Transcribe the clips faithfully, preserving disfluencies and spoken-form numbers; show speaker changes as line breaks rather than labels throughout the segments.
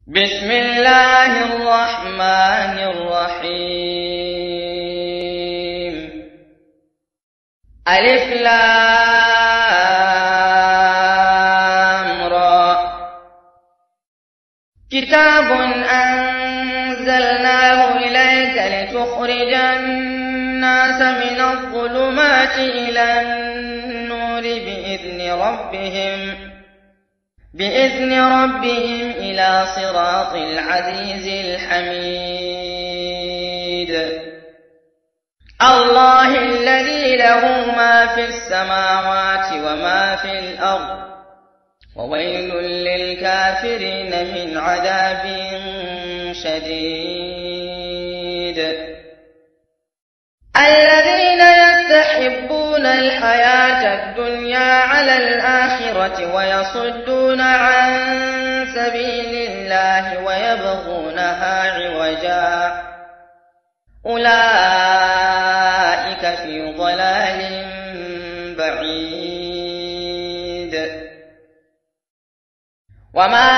بسم الله الرحمن الرحيم. ألف لام را. كتاب أنزلناه إليك لتخرج الناس من الظلمات إلى النور بإذن ربهم بإذن ربهم إلى صراط العزيز الحميد. الله الذي له ما في السماوات وما في الأرض، وويل للكافرين من عذاب شديد. الذين يستحبون الحياة الدنيا على الآخرة ويصدون عن سبيل الله ويبغونها عوجا، أولئك في ضلال بعيد. وما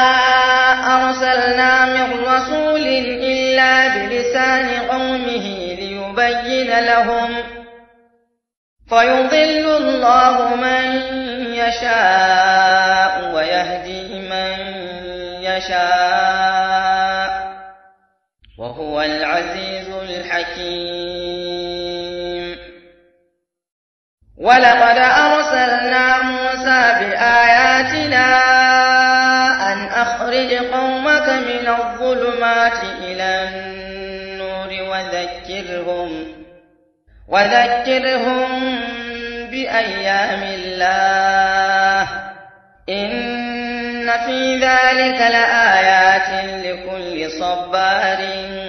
أرسلنا من رسول إلا بلسان قومه ليبين لهم، فيضل الله من يشاء ويهدي من يشاء، وهو العزيز الحكيم. ولقد أرسلنا موسى بآياتنا أن أخرج قومك من الظلمات إلى النور وذكرهم وذكرهم بأيام الله، إن في ذلك لآيات لكل صبار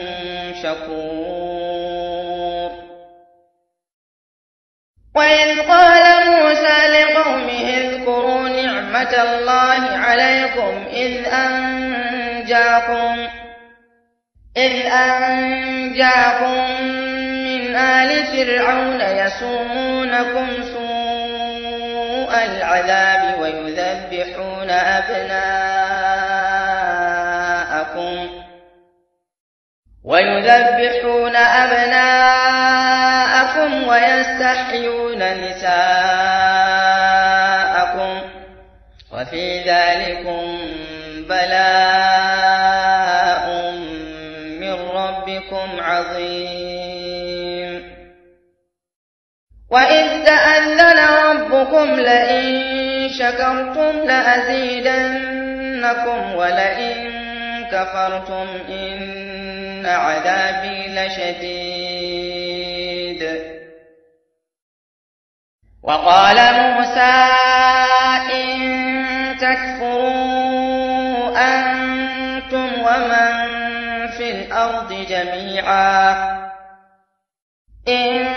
شكور. وإذ قال موسى لقومه اذكروا نعمة الله عليكم إذ أنجاكم إذ أنجاكم من آل فرعون يسومونكم سوء العذاب ويذبحون أبناءكم ويذبحون أبناءكم ويستحيون نساءكم، وفي ذلكم بلاء من ربكم عظيم. وإذ تأذن ربكم لئن شكرتم لأزيدنكم ولئن كفرتم إن عذابي لشديد. وقال موسى إن تكفروا أنتم ومن في الأرض جميعا إن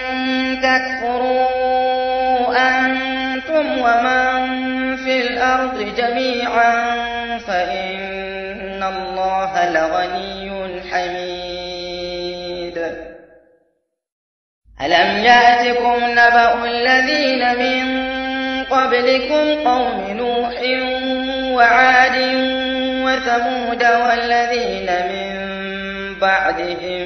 تكفروا أنتم ومن في الأرض جميعا فإن الله لغني حميد. ألم يأتكم نبأ الذين من قبلكم قوم نوح وعاد وثمود والذين من بعدهم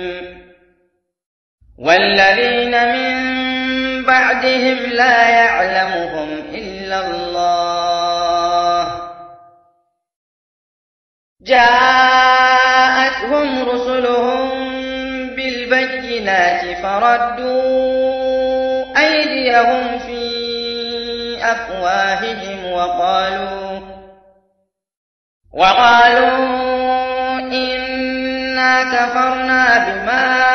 والذين من بعدهم لا يعلمهم إلا الله، جاءتهم رسلهم بالبينات فردوا أيديهم في أفواههم وقالوا وقالوا إنا كفرنا بما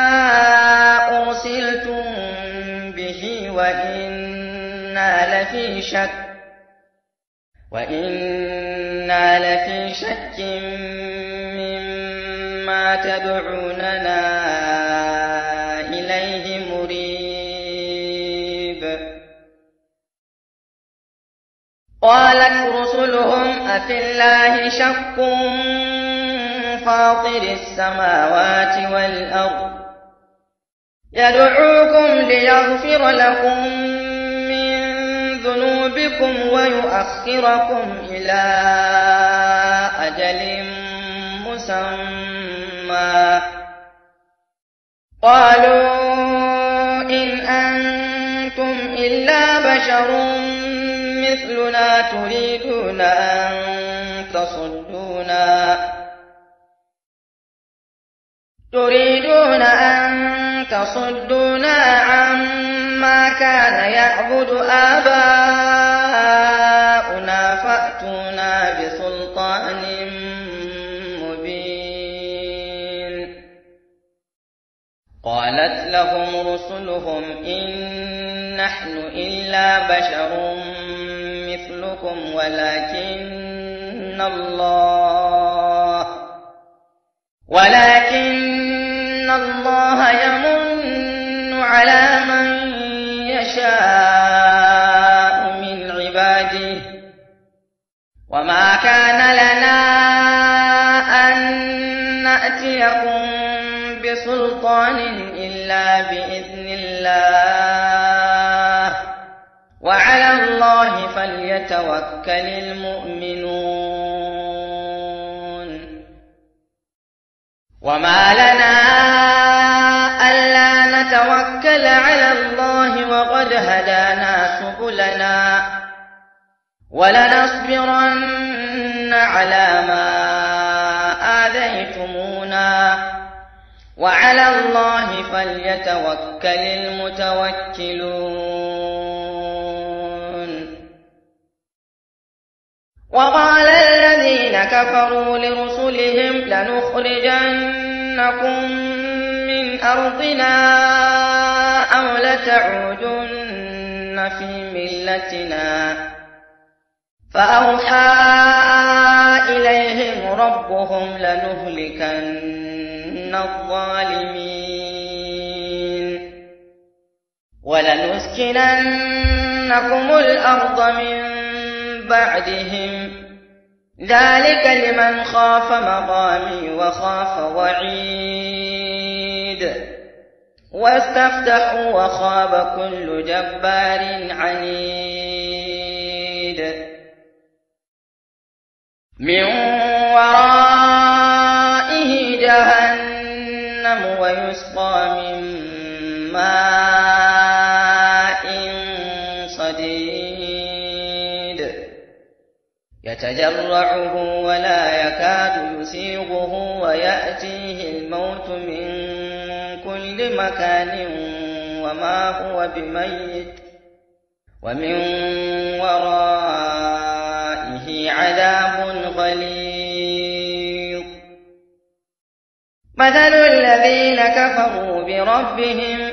أرسلتم به وإنا لفي شك وإنا لفي شك مما تدعوننا إليه مريب. قالت رسلهم أفي الله شك فاطر السماوات والأرض يدعوكم ليغفر لكم من ذنوبكم ويؤخركم إلى أجل مسمى قالوا إن أنتم إلا بشر مثلنا تريدون أن تصدونا تريدون أن تصدونا عما كان يعبد آباؤنا فأتونا بسلطان مبين. قالت لهم رسلهم إن نحن إلا بشر مثلكم ولكن الله ولكن الله يمن على من يشاء من عباده وما كان لنا أن نأتيكم بسلطان إلا بإذن الله وعلى الله فليتوكل المؤمنون. وما لنا ألا نتوكل على الله وقد هدانا سبلنا ولنصبرن على ما آذيتمونا وعلى الله فليتوكل المتوكلون. وقال الذين كفروا لرسلهم لنخرجنكم من أرضنا أو لتعودن في ملتنا فأوحى إليهم ربهم لنهلكن الظالمين ولنسكننكم الأرض من بعدهم ذلك لمن خاف مقامي وخاف وعيد واستفتحوا وخاب كل جبار عنيد. من ورائه جهنم ويسقى من ماء صديد يتجرعه ولا يكاد يسيغه ويأتيه الموت من كل مكان وما هو بميت ومن ورائه عذاب غليظ. مثل الذين كفروا بربهم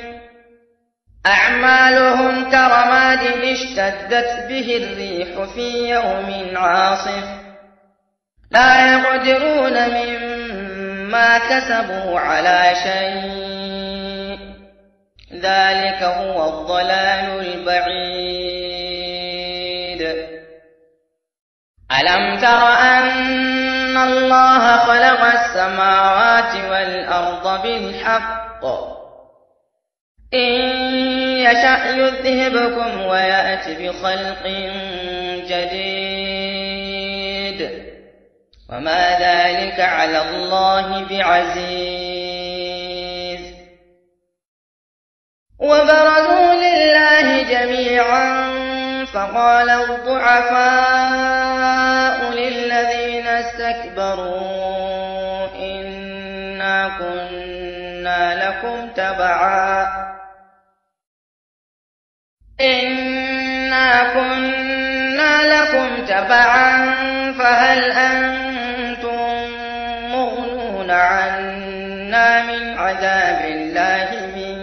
أعمالهم كرماد اشتدت به الريح في يوم عاصف لا يقدرون مما كسبوا على شيء ذلك هو الضلال البعيد. ألم تر أن الله خلق السماوات والأرض بالحق إن يشأ يذهبكم ويأت بخلق جديد وما ذلك على الله بعزيز. وبرزوا لله جميعا فقال الضعفاء للذين استكبروا إنا كنا لكم تبعا إنا كنا لكم تبعا فهل أنتم مغنون عنا من عذاب الله من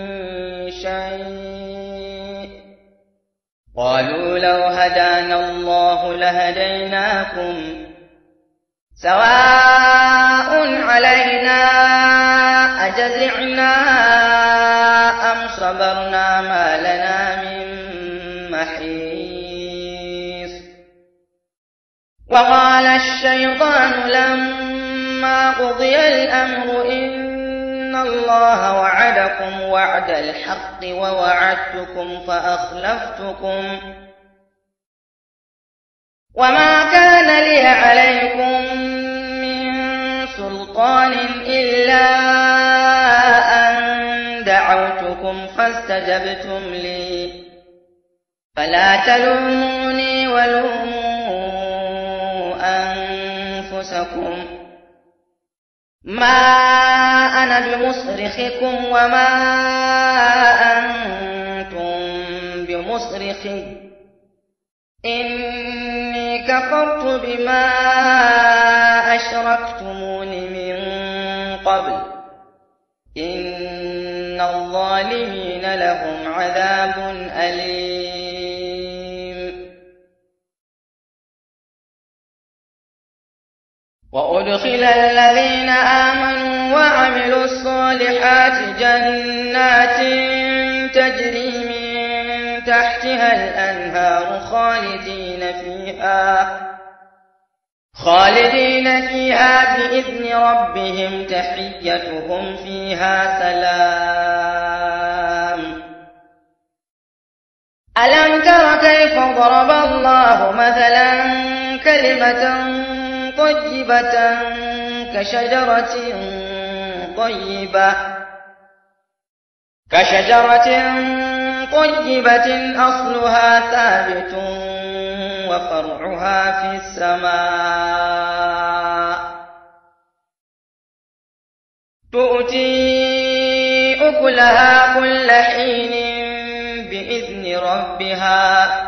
شيء قالوا لو هدانا الله لهديناكم سواء علينا أجزعنا أم صبرنا ما لنا من محيص. وقال الشيطان لما قضي الأمر إن الله وعدكم وعد الحق ووعدتكم فأخلفتكم وما كان لي عليكم من سلطان إلا أن دعوتكم فاستجبتم لي فلا تلوموني ولوموا أنفسكم ما أنا بمصرخكم وما أنتم بمصرخي إني كفرت بما أشركتمون من قبل إن الظالمين لهم عذاب أليم. وأدخل الذين آمنوا وعملوا الصالحات جنات تجري من تحتها الأنهار خالدين فيها خالدين فيها بإذن ربهم تحيتهم فيها سلام. ألم تر كيف ضرب الله مثلا كلمة طيبة كشجرة طيبة كشجرة طيبة أصلها ثابت وفرعها في السماء تؤتي أكلها كل حين بإذن ربها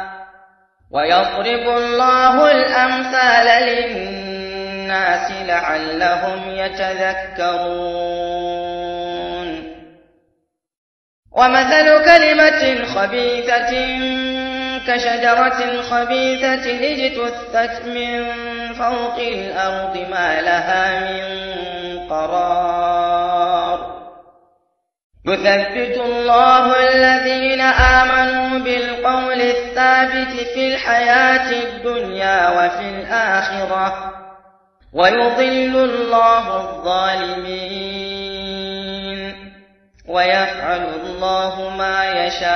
ويضرب الله الأمثال للناس لعلهم يتذكرون. ومثل كلمة خبيثة كشجرة خبيثة اجتثت من فوق الأرض ما لها من قرار يثبت الله الذين آمنوا بالقول الثابت في الحياة الدنيا وفي الآخرة ويضل الله الظالمين ويفعل الله ما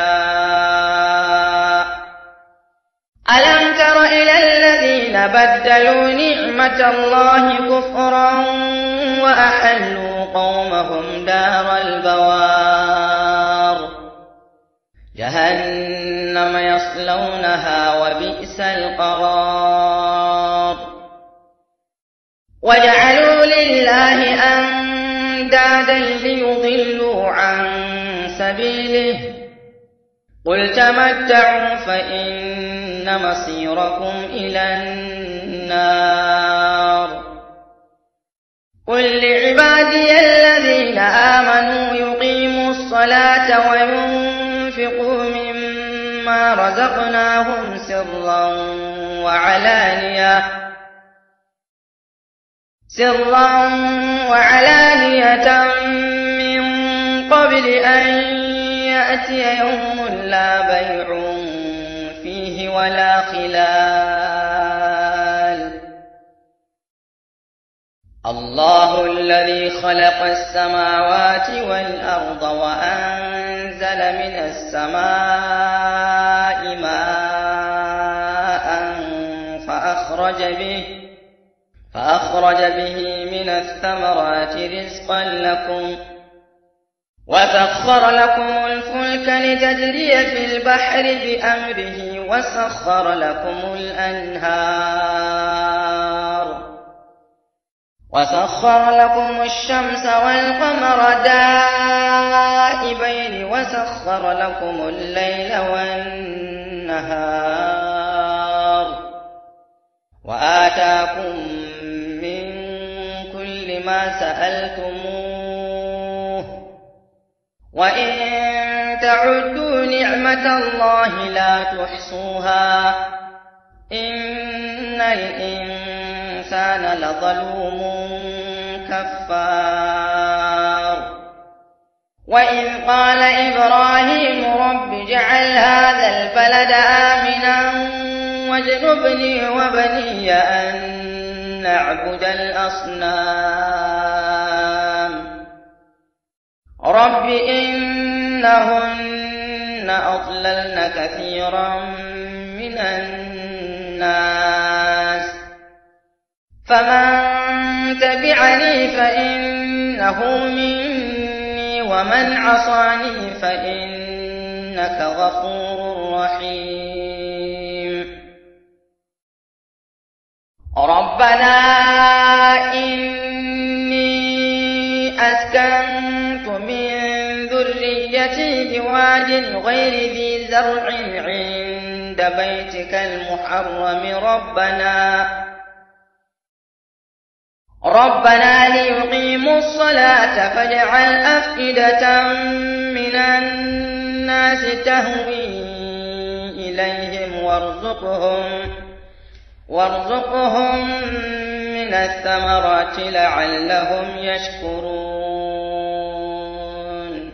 يشاء. ألم تر إلى الذين بدلوا نعمة الله كفرا وأحلوا قومهم دار البوار جهنم يصلونها وبئس القرار. وجعلوا لله أندادا ليضلوا عن سبيله قل تمتعوا فإن مصيركم إلى النار. قل لعبادي الذين آمنوا يقيموا الصلاة وينفقوا مما رزقناهم سرا وعلانية سرا وعلانية من قبل أن يأتي يوم لا بيع فيه ولا خلال. الله الذي خلق السماوات والأرض وأنزل من السماء ماء فأخرج به فأخرج به من الثمرات رزقا لكم وسخر لكم الفلك لتجري في البحر بأمره وسخر لكم الأنهار وسخر لكم الشمس والقمر دائبين وسخر لكم الليل والنهار وآتاكم من كل ما سألتموه وإن تعدوا نعمة الله لا تحصوها إن الإنسان لظلوم كفار. وإذ قال إبراهيم رب اجعل هذا البلد آمنا واجنبني وبني أن نعبد الأصنام رب إنهن أضللن كثيرا من الناس فمن تبعني فإنه مني ومن عصاني فإنك غفور رحيم ربنا إني أسكنت من ذريتي بواد غير ذي زرع عند بيتك المحرم ربنا ربنا ليقيموا الصلاة فاجعل أفئدة من الناس تهوي إليهم وارزقهم وارزقهم من الثمرات لعلهم يشكرون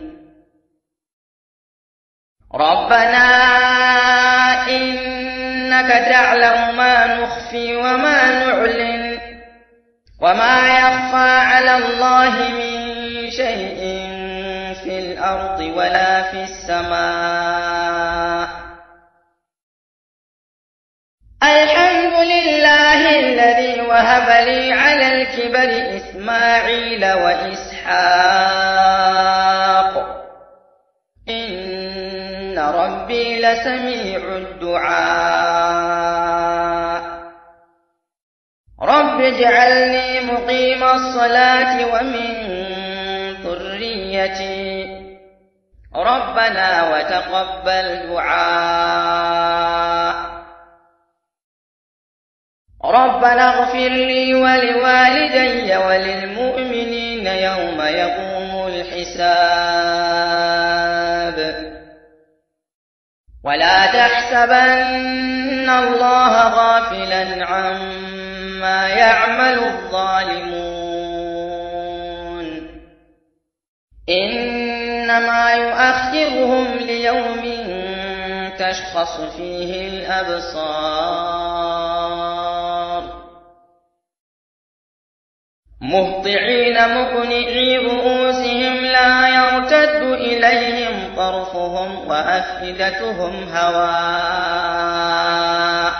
ربنا إنك تعلم ما نخفي وما نعلن وما يخفى على الله من شيء في الأرض ولا في السماء الحمد لله الذي وهب لي على الكبر إسماعيل وإسحاق إن ربي لسميع الدعاء رب اجعلني مقيم الصلاة ومن ذريتي ربنا وتقبل دعاء ربنا اغفر لي ولوالدي وللمؤمنين يوم يقوم الحساب ولا تحسبن الله غافلا عما يعمل الظالمون إنما يؤخرهم ليوم تشخص فيه الأبصار مهطعين مقنعي رؤوسهم لا يرتد إليهم طرفهم وأفئدتهم هواء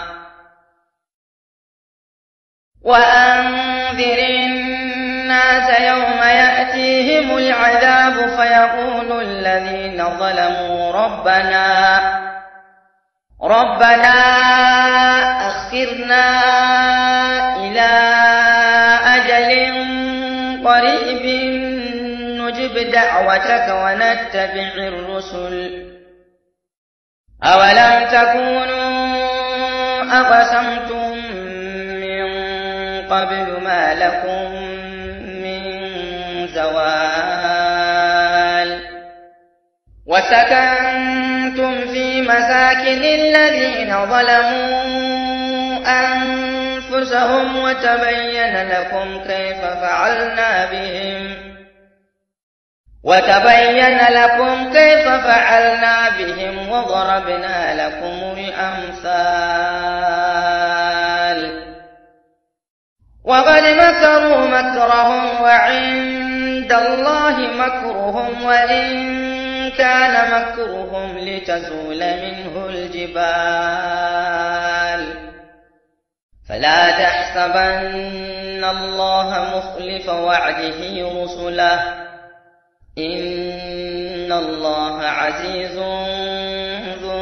وأنذر الناس يوم يأتيهم العذاب فيقول الذين ظلموا ربنا ربنا أخرنا إلى أجل قريب نجب دعوتك ونتبع الرسل أولم تكونوا أقسمتم من قبل ما لكم من زوال وسكنتم في مساكن الذين ظلموا أنفسهم وتبين لكم كيف فعلنا بهم وتبين لكم كيف فعلنا بهم وضربنا لكم الأمثال وقد مكروا مكرهم وعند الله مكرهم وإن كان مكرهم لتزول منه الجبال فلا تحسبن الله مخلف وعده رسله إن الله عزيز ذو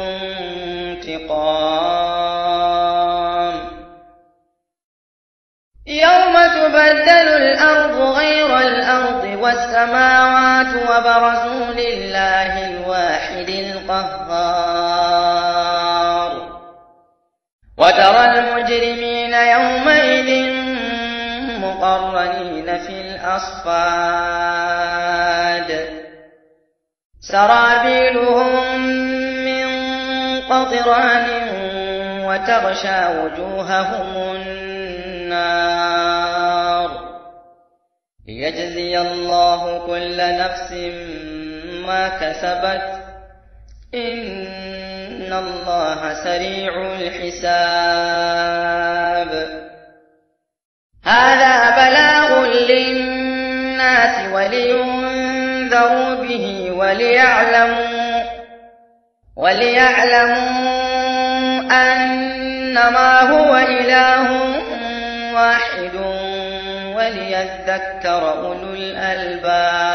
انتقام يوم تبدل الأرض غير الأرض والسماوات وبرزوا لله الواحد القهار وترى المجرمين يومئذ مقرنين في الأصفاد سرابيلهم من قطران وتغشى وجوههم النار ليجزي الله كل نفس ما كسبت إن الله سريع الحساب هذا بلاغ للناس ولينذروا به وليعلموا وليعلموا أنما هو إله واحد وليذكر أولو الألباب.